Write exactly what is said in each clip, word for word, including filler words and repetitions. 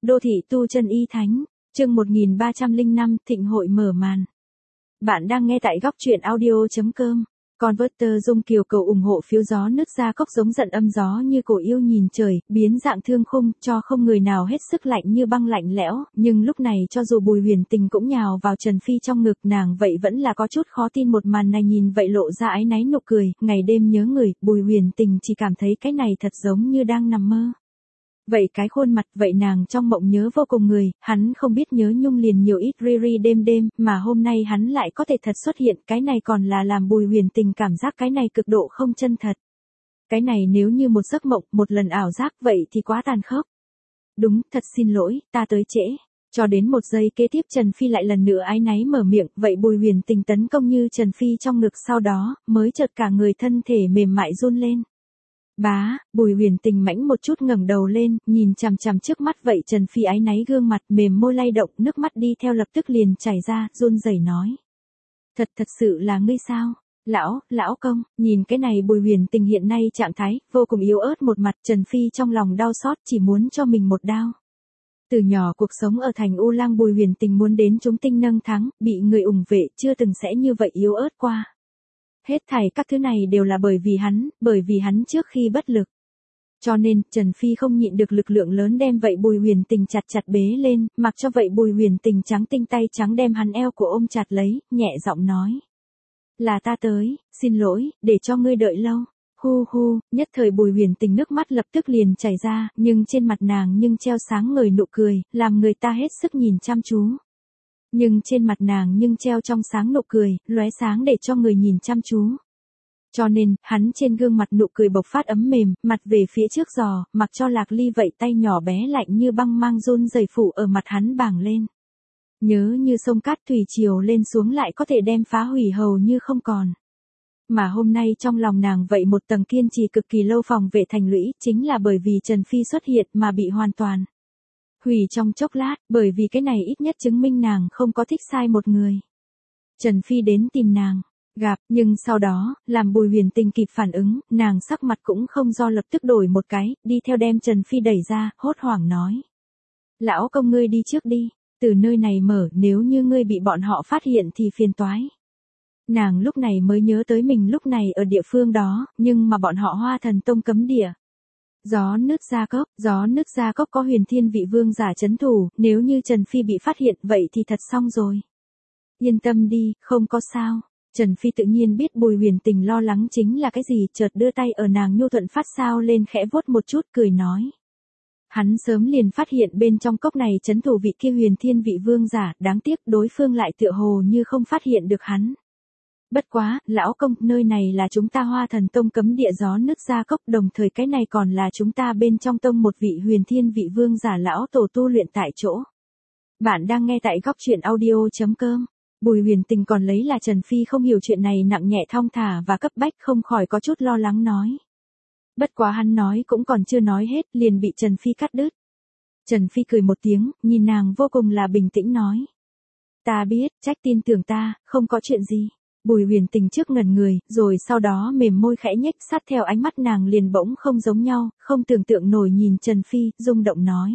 Đô thị tu chân y thánh, chương một nghìn ba trăm lẻ năm, thịnh hội mở màn. Bạn đang nghe tại góc truyện audio.com. Converter Dung Kiều cầu ủng hộ phiếu gió nứt ra cốc giống giận âm gió như cổ yêu nhìn trời, biến dạng thương khung, cho không người nào hết sức lạnh như băng lạnh lẽo, nhưng lúc này cho dù Bùi Huyền Tình cũng nhào vào Trần Phi trong ngực nàng vậy vẫn là có chút khó tin một màn này nhìn vậy lộ ra áy náy nụ cười, ngày đêm nhớ người, Bùi Huyền Tình chỉ cảm thấy cái này thật giống như đang nằm mơ. Vậy cái khuôn mặt, vậy nàng trong mộng nhớ vô cùng người, hắn không biết nhớ nhung liền nhiều ít riri đêm đêm, mà hôm nay hắn lại có thể thật xuất hiện, cái này còn là làm Bùi Huyền Tình cảm giác cái này cực độ không chân thật. Cái này nếu như một giấc mộng, một lần ảo giác vậy thì quá tàn khốc. Đúng, thật xin lỗi, ta tới trễ. Cho đến một giây kế tiếp Trần Phi lại lần nữa áy náy mở miệng, vậy Bùi Huyền Tình tấn công như Trần Phi trong ngực sau đó, mới chợt cả người thân thể mềm mại run lên. Bá, Bùi Huyền Tình mãnh một chút ngẩng đầu lên, nhìn chằm chằm trước mắt vậy Trần Phi áy náy gương mặt mềm môi lay động, nước mắt đi theo lập tức liền chảy ra, run rẩy nói. Thật thật sự là ngươi sao? Lão, lão công, nhìn cái này Bùi Huyền Tình hiện nay trạng thái, vô cùng yếu ớt một mặt Trần Phi trong lòng đau xót chỉ muốn cho mình một đao. Từ nhỏ cuộc sống ở thành U Lang Bùi Huyền Tình muốn đến chúng tinh nâng thắng, bị người ủng vệ chưa từng sẽ như vậy yếu ớt qua. Hết thảy các thứ này đều là bởi vì hắn, bởi vì hắn trước khi bất lực. Cho nên, Trần Phi không nhịn được lực lượng lớn đem vậy Bùi Huyền Tình chặt chặt bế lên, mặc cho vậy Bùi Huyền Tình trắng tinh tay trắng đem hắn eo của ôm chặt lấy, nhẹ giọng nói. Là ta tới, xin lỗi, để cho ngươi đợi lâu. Hu hu, nhất thời Bùi Huyền Tình nước mắt lập tức liền chảy ra, nhưng trên mặt nàng nhưng treo sáng ngời nụ cười, làm người ta hết sức nhìn chăm chú. Nhưng trên mặt nàng nhưng treo trong sáng nụ cười, lóe sáng để cho người nhìn chăm chú. Cho nên, hắn trên gương mặt nụ cười bộc phát ấm mềm, mặt về phía trước giò, mặc cho Lạc Ly vậy tay nhỏ bé lạnh như băng mang run rẩy phủ ở mặt hắn bàng lên. Nhớ như sông cát thủy triều lên xuống lại có thể đem phá hủy hầu như không còn. Mà hôm nay trong lòng nàng vậy một tầng kiên trì cực kỳ lâu phòng vệ thành lũy, chính là bởi vì Trần Phi xuất hiện mà bị hoàn toàn hủy trong chốc lát, bởi vì cái này ít nhất chứng minh nàng không có thích sai một người. Trần Phi đến tìm nàng, gặp, nhưng sau đó, làm Bùi Huyền Tình kịp phản ứng, nàng sắc mặt cũng không do lập tức đổi một cái, đi theo đem Trần Phi đẩy ra, hốt hoảng nói. Lão công ngươi đi trước đi, từ nơi này mở, nếu như ngươi bị bọn họ phát hiện thì phiền toái. Nàng lúc này mới nhớ tới mình lúc này ở địa phương đó, nhưng mà bọn họ Hoa Thần Tông cấm địa. Gió nứt ra cốc, gió nứt ra cốc có Huyền Thiên Vị Vương giả trấn thủ, nếu như Trần Phi bị phát hiện vậy thì thật xong rồi. Yên tâm đi, không có sao. Trần Phi tự nhiên biết Bùi Huyền Tình lo lắng chính là cái gì, chợt đưa tay ở nàng nhu thuận phát sao lên khẽ vuốt một chút cười nói. Hắn sớm liền phát hiện bên trong cốc này trấn thủ vị kia Huyền Thiên Vị Vương giả, đáng tiếc đối phương lại tựa hồ như không phát hiện được hắn. Bất quá, lão công, nơi này là chúng ta Hoa Thần Tông cấm địa gió nứt ra cốc, đồng thời cái này còn là chúng ta bên trong tông một vị Huyền Thiên Vị Vương giả lão tổ tu luyện tại chỗ. Bạn đang nghe tại góc truyện audio.com. Bùi Huyền Tình còn lấy là Trần Phi không hiểu chuyện này nặng nhẹ thong thả và cấp bách không khỏi có chút lo lắng nói. Bất quá hắn nói cũng còn chưa nói hết, liền bị Trần Phi cắt đứt. Trần Phi cười một tiếng, nhìn nàng vô cùng là bình tĩnh nói. Ta biết, trách tin tưởng ta, không có chuyện gì. Bùi Huyền Tình trước ngẩn người, rồi sau đó mềm môi khẽ nhếch sát theo ánh mắt nàng liền bỗng không giống nhau, không tưởng tượng nổi nhìn Trần Phi, rung động nói.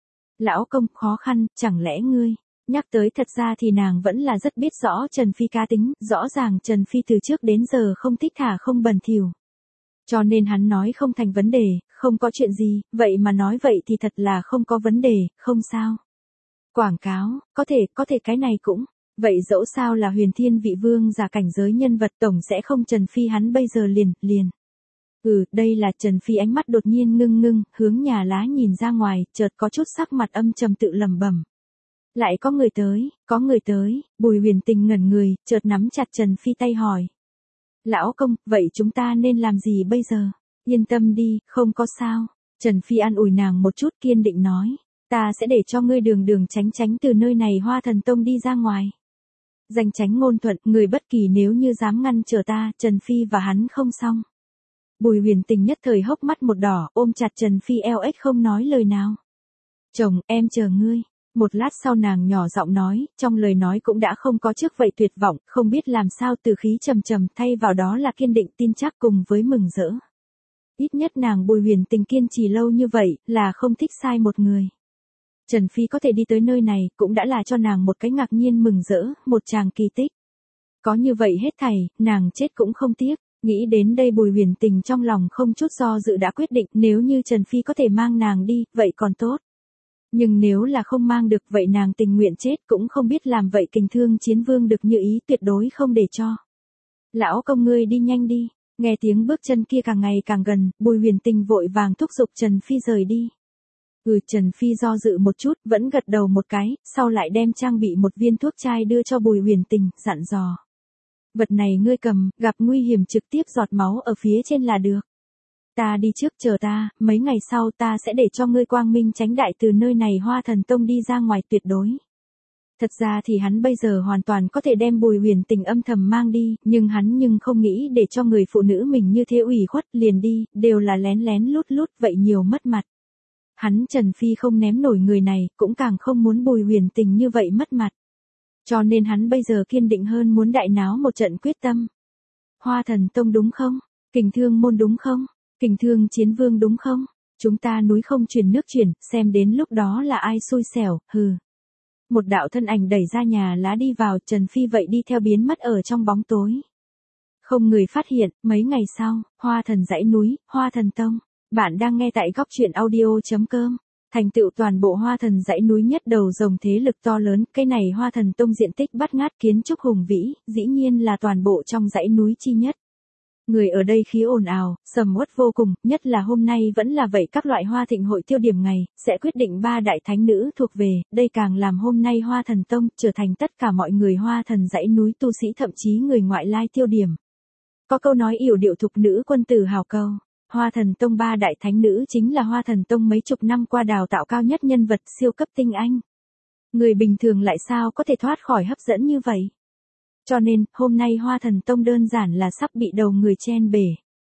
Lão công, khó khăn, chẳng lẽ ngươi, nhắc tới thật ra thì nàng vẫn là rất biết rõ Trần Phi cá tính, rõ ràng Trần Phi từ trước đến giờ không thích thả không bẩn thỉu. Cho nên hắn nói không thành vấn đề, không có chuyện gì, vậy mà nói vậy thì thật là không có vấn đề, không sao. Quảng cáo, có thể, có thể cái này cũng. Vậy dẫu sao là Huyền Thiên Vị Vương giả cảnh giới nhân vật tổng sẽ không Trần Phi hắn bây giờ liền, liền. Ừ, đây là Trần Phi ánh mắt đột nhiên ngưng ngưng, hướng nhà lá nhìn ra ngoài, chợt có chút sắc mặt âm trầm tự lẩm bẩm. Lại có người tới, có người tới, Bùi Huyền Tình ngẩn người, chợt nắm chặt Trần Phi tay hỏi. Lão công, vậy chúng ta nên làm gì bây giờ? Yên tâm đi, không có sao. Trần Phi an ủi nàng một chút kiên định nói. Ta sẽ để cho ngươi đường đường tránh tránh từ nơi này Hoa Thần Tông đi ra ngoài. Danh tránh ngôn thuận, người bất kỳ nếu như dám ngăn trở ta, Trần Phi và hắn không xong. Bùi Huyền Tình nhất thời hốc mắt một đỏ, ôm chặt Trần Phi eo ếch không nói lời nào. Chồng, em chờ ngươi. Một lát sau nàng nhỏ giọng nói, trong lời nói cũng đã không có trước vậy tuyệt vọng, không biết làm sao từ khí trầm trầm thay vào đó là kiên định tin chắc cùng với mừng rỡ. Ít nhất nàng Bùi Huyền Tình kiên trì lâu như vậy, là không thích sai một người. Trần Phi có thể đi tới nơi này cũng đã là cho nàng một cái ngạc nhiên mừng rỡ, một tràng kỳ tích. Có như vậy hết thảy, nàng chết cũng không tiếc. Nghĩ đến đây Bùi Huyền Tình trong lòng không chút do dự đã quyết định, nếu như Trần Phi có thể mang nàng đi, vậy còn tốt. Nhưng nếu là không mang được vậy nàng tình nguyện chết cũng không biết làm vậy Kình Thương Chiến Vương được như ý, tuyệt đối không để cho. Lão công ngươi đi nhanh đi. Nghe tiếng bước chân kia càng ngày càng gần, Bùi Huyền Tình vội vàng thúc giục Trần Phi rời đi. Ừ, Trần Phi do dự một chút, vẫn gật đầu một cái, sau lại đem trang bị một viên thuốc chai đưa cho Bùi Huyền Tình, dặn dò. Vật này ngươi cầm, gặp nguy hiểm trực tiếp giọt máu ở phía trên là được. Ta đi trước, chờ ta, mấy ngày sau ta sẽ để cho ngươi quang minh chánh đại từ nơi này Hoa Thần Tông đi ra ngoài tuyệt đối. Thật ra thì hắn bây giờ hoàn toàn có thể đem Bùi Huyền Tình âm thầm mang đi, nhưng hắn nhưng không nghĩ để cho người phụ nữ mình như thế ủy khuất liền đi, đều là lén lén lút lút vậy nhiều mất mặt. Hắn Trần Phi không ném nổi người này, cũng càng không muốn Bùi Huyền Tình như vậy mất mặt. Cho nên hắn bây giờ kiên định hơn muốn đại náo một trận quyết tâm. Hoa Thần Tông đúng không? Kình Thương Môn đúng không? Kình Thương Chiến Vương đúng không? Chúng ta núi không truyền nước chuyển, xem đến lúc đó là ai xui xẻo, hừ. Một đạo thân ảnh đẩy ra nhà lá đi vào, Trần Phi vậy đi theo biến mất ở trong bóng tối. Không người phát hiện, mấy ngày sau, Hoa Thần dãy núi, Hoa Thần Tông. Bạn đang nghe tại góc truyện audio.com. Thành tựu toàn bộ Hoa Thần dãy núi nhất đầu rồng thế lực to lớn, cái này Hoa Thần Tông diện tích bát ngát kiến trúc hùng vĩ, dĩ nhiên là toàn bộ trong dãy núi chi nhất. Người ở đây khí ồn ào, sầm uất vô cùng, nhất là hôm nay vẫn là vậy các loại hoa thịnh hội tiêu điểm ngày, sẽ quyết định ba đại thánh nữ thuộc về, đây càng làm hôm nay Hoa Thần Tông trở thành tất cả mọi người Hoa Thần dãy núi tu sĩ thậm chí người ngoại lai tiêu điểm. Có câu nói yểu điệu thục nữ quân tử hào câu. Hoa Thần Tông ba đại thánh nữ chính là Hoa Thần Tông mấy chục năm qua đào tạo cao nhất nhân vật siêu cấp tinh anh. Người bình thường lại sao có thể thoát khỏi hấp dẫn như vậy? Cho nên, hôm nay Hoa Thần Tông đơn giản là sắp bị đầu người chen bể.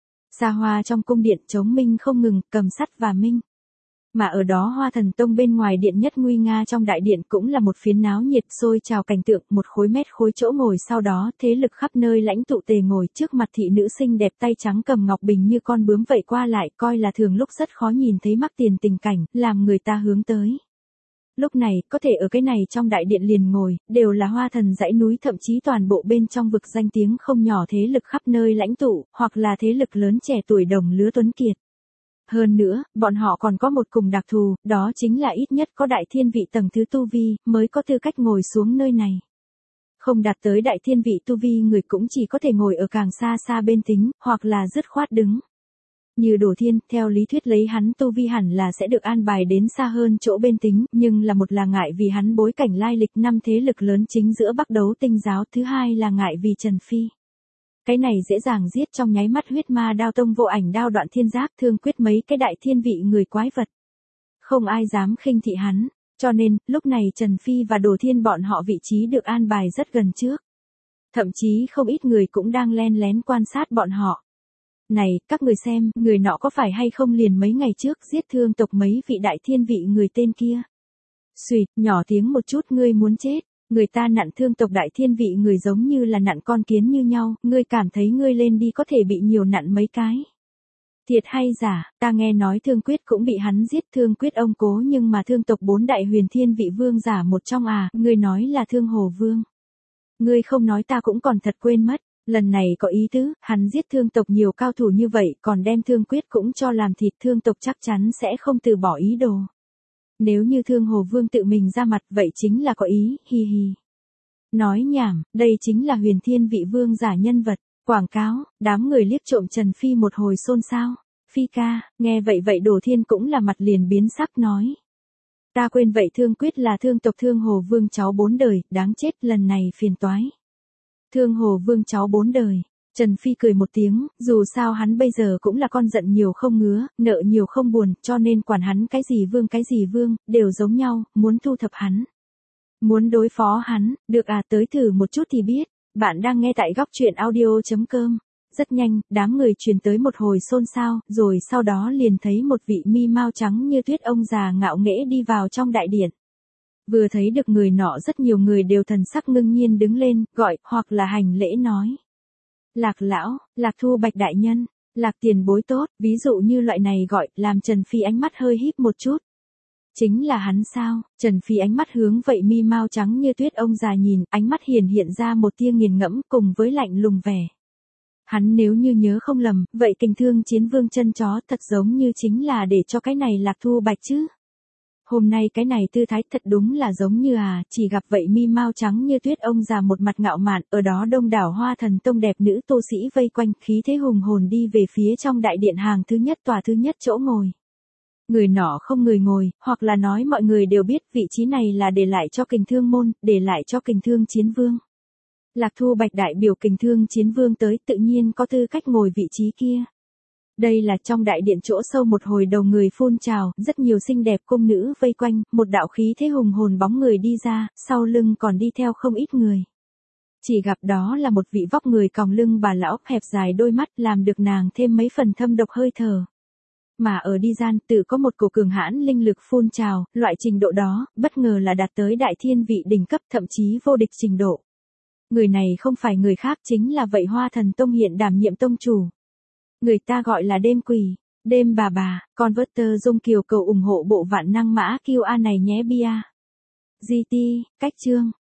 Xa hoa trong cung điện chống minh không ngừng, cầm sắt và minh. Mà ở đó Hoa Thần Tông bên ngoài điện nhất nguy nga trong đại điện cũng là một phiến náo nhiệt sôi trào cảnh tượng, một khối mét khối chỗ ngồi, sau đó thế lực khắp nơi lãnh tụ tề ngồi trước mặt thị nữ xinh đẹp tay trắng cầm ngọc bình như con bướm vậy qua lại, coi là thường lúc rất khó nhìn thấy mắc tiền tình cảnh, làm người ta hướng tới. Lúc này, có thể ở cái này trong đại điện liền ngồi, đều là Hoa Thần dãy núi thậm chí toàn bộ bên trong vực danh tiếng không nhỏ thế lực khắp nơi lãnh tụ, hoặc là thế lực lớn trẻ tuổi đồng lứa tuấn kiệt. Hơn nữa, bọn họ còn có một cùng đặc thù, đó chính là ít nhất có đại thiên vị tầng thứ tu vi, mới có tư cách ngồi xuống nơi này. Không đạt tới đại thiên vị tu vi người cũng chỉ có thể ngồi ở càng xa xa bên tính, hoặc là dứt khoát đứng. Như Đổ Thiên, theo lý thuyết lấy hắn tu vi hẳn là sẽ được an bài đến xa hơn chỗ bên tính, nhưng là một là ngại vì hắn bối cảnh lai lịch năm thế lực lớn chính giữa Bắc Đấu Tinh giáo, thứ hai là ngại vì Trần Phi. Cái này dễ dàng giết trong nháy mắt huyết ma đao tông vô ảnh đao đoạn thiên giáp thương quyết mấy cái đại thiên vị người quái vật. Không ai dám khinh thị hắn, cho nên, lúc này Trần Phi và Đồ Thiên bọn họ vị trí được an bài rất gần trước. Thậm chí không ít người cũng đang len lén quan sát bọn họ. Này, các người xem, người nọ có phải hay không liền mấy ngày trước giết thương tộc mấy vị đại thiên vị người tên kia. Xùyệt, nhỏ tiếng một chút, ngươi muốn chết. Người ta nặn thương tộc đại thiên vị người giống như là nặn con kiến như nhau, ngươi cảm thấy ngươi lên đi có thể bị nhiều nặn mấy cái. Thiệt hay giả, ta nghe nói Thương Quyết cũng bị hắn giết, Thương Quyết ông cố nhưng mà thương tộc bốn đại huyền thiên vị vương giả một trong à, ngươi nói là Thương Hồ Vương. Ngươi không nói ta cũng còn thật quên mất, lần này có ý tứ, hắn giết thương tộc nhiều cao thủ như vậy, còn đem Thương Quyết cũng cho làm thịt, thương tộc chắc chắn sẽ không từ bỏ ý đồ. Nếu như Thương Hồ Vương tự mình ra mặt vậy chính là có ý, hi hi. Nói nhảm, đây chính là huyền thiên vị vương giả nhân vật, quảng cáo, đám người liếc trộm Trần Phi một hồi xôn xao. Phi ca, nghe vậy vậy Đồ Thiên cũng là mặt liền biến sắc nói. Ta quên vậy Thương Quyết là thương tộc Thương Hồ Vương cháu bốn đời, đáng chết lần này phiền toái. Thương Hồ Vương cháu bốn đời. Trần Phi cười một tiếng, dù sao hắn bây giờ cũng là con giận nhiều không ngứa, nợ nhiều không buồn, cho nên quản hắn cái gì vương cái gì vương, đều giống nhau, muốn thu thập hắn. Muốn đối phó hắn, được à, tới thử một chút thì biết. Bạn đang nghe tại góc truyện audio.com. Rất nhanh, đám người truyền tới một hồi xôn xao, rồi sau đó liền thấy một vị mi mao trắng như tuyết ông già ngạo nghễ đi vào trong đại điện. Vừa thấy được người nọ rất nhiều người đều thần sắc ngưng nhiên đứng lên, gọi, hoặc là hành lễ nói. Lạc lão, Lạc Thu Bạch đại nhân, Lạc tiền bối tốt, ví dụ như loại này gọi, làm Trần Phi ánh mắt hơi híp một chút. Chính là hắn sao? Trần Phi ánh mắt hướng vậy mi mau trắng như tuyết ông già nhìn, ánh mắt hiền hiện ra một tia nghiền ngẫm cùng với lạnh lùng vẻ. Hắn nếu như nhớ không lầm, vậy Kình Thương Chiến Vương chân chó thật giống như chính là để cho cái này Lạc Thu Bạch chứ. Hôm nay cái này tư thái thật đúng là giống như à, chỉ gặp vậy mi mau trắng như tuyết ông già một mặt ngạo mạn, ở đó đông đảo Hoa Thần Tông đẹp nữ tu sĩ vây quanh, khí thế hùng hồn đi về phía trong đại điện hàng thứ nhất tòa thứ nhất chỗ ngồi. Người nọ không người ngồi, hoặc là nói mọi người đều biết vị trí này là để lại cho Kình Thương môn, để lại cho Kình Thương Chiến Vương. Lạc Thu Bạch đại biểu Kình Thương Chiến Vương tới tự nhiên có tư cách ngồi vị trí kia. Đây là trong đại điện chỗ sâu một hồi đầu người phun trào, rất nhiều xinh đẹp cung nữ vây quanh, một đạo khí thế hùng hồn bóng người đi ra, sau lưng còn đi theo không ít người. Chỉ gặp đó là một vị vóc người còng lưng bà lão, hẹp dài đôi mắt làm được nàng thêm mấy phần thâm độc hơi thở. Mà ở đi gian tự có một cổ cường hãn linh lực phun trào, loại trình độ đó, bất ngờ là đạt tới đại thiên vị đỉnh cấp thậm chí vô địch trình độ. Người này không phải người khác chính là vậy Hoa Thần Tông hiện đảm nhiệm tông chủ. Người ta gọi là Đêm Quỷ, Đêm bà bà, Converter Dung Kiều cầu ủng hộ bộ vạn năng mã Q A này nhé bia. giê tê, cách chương.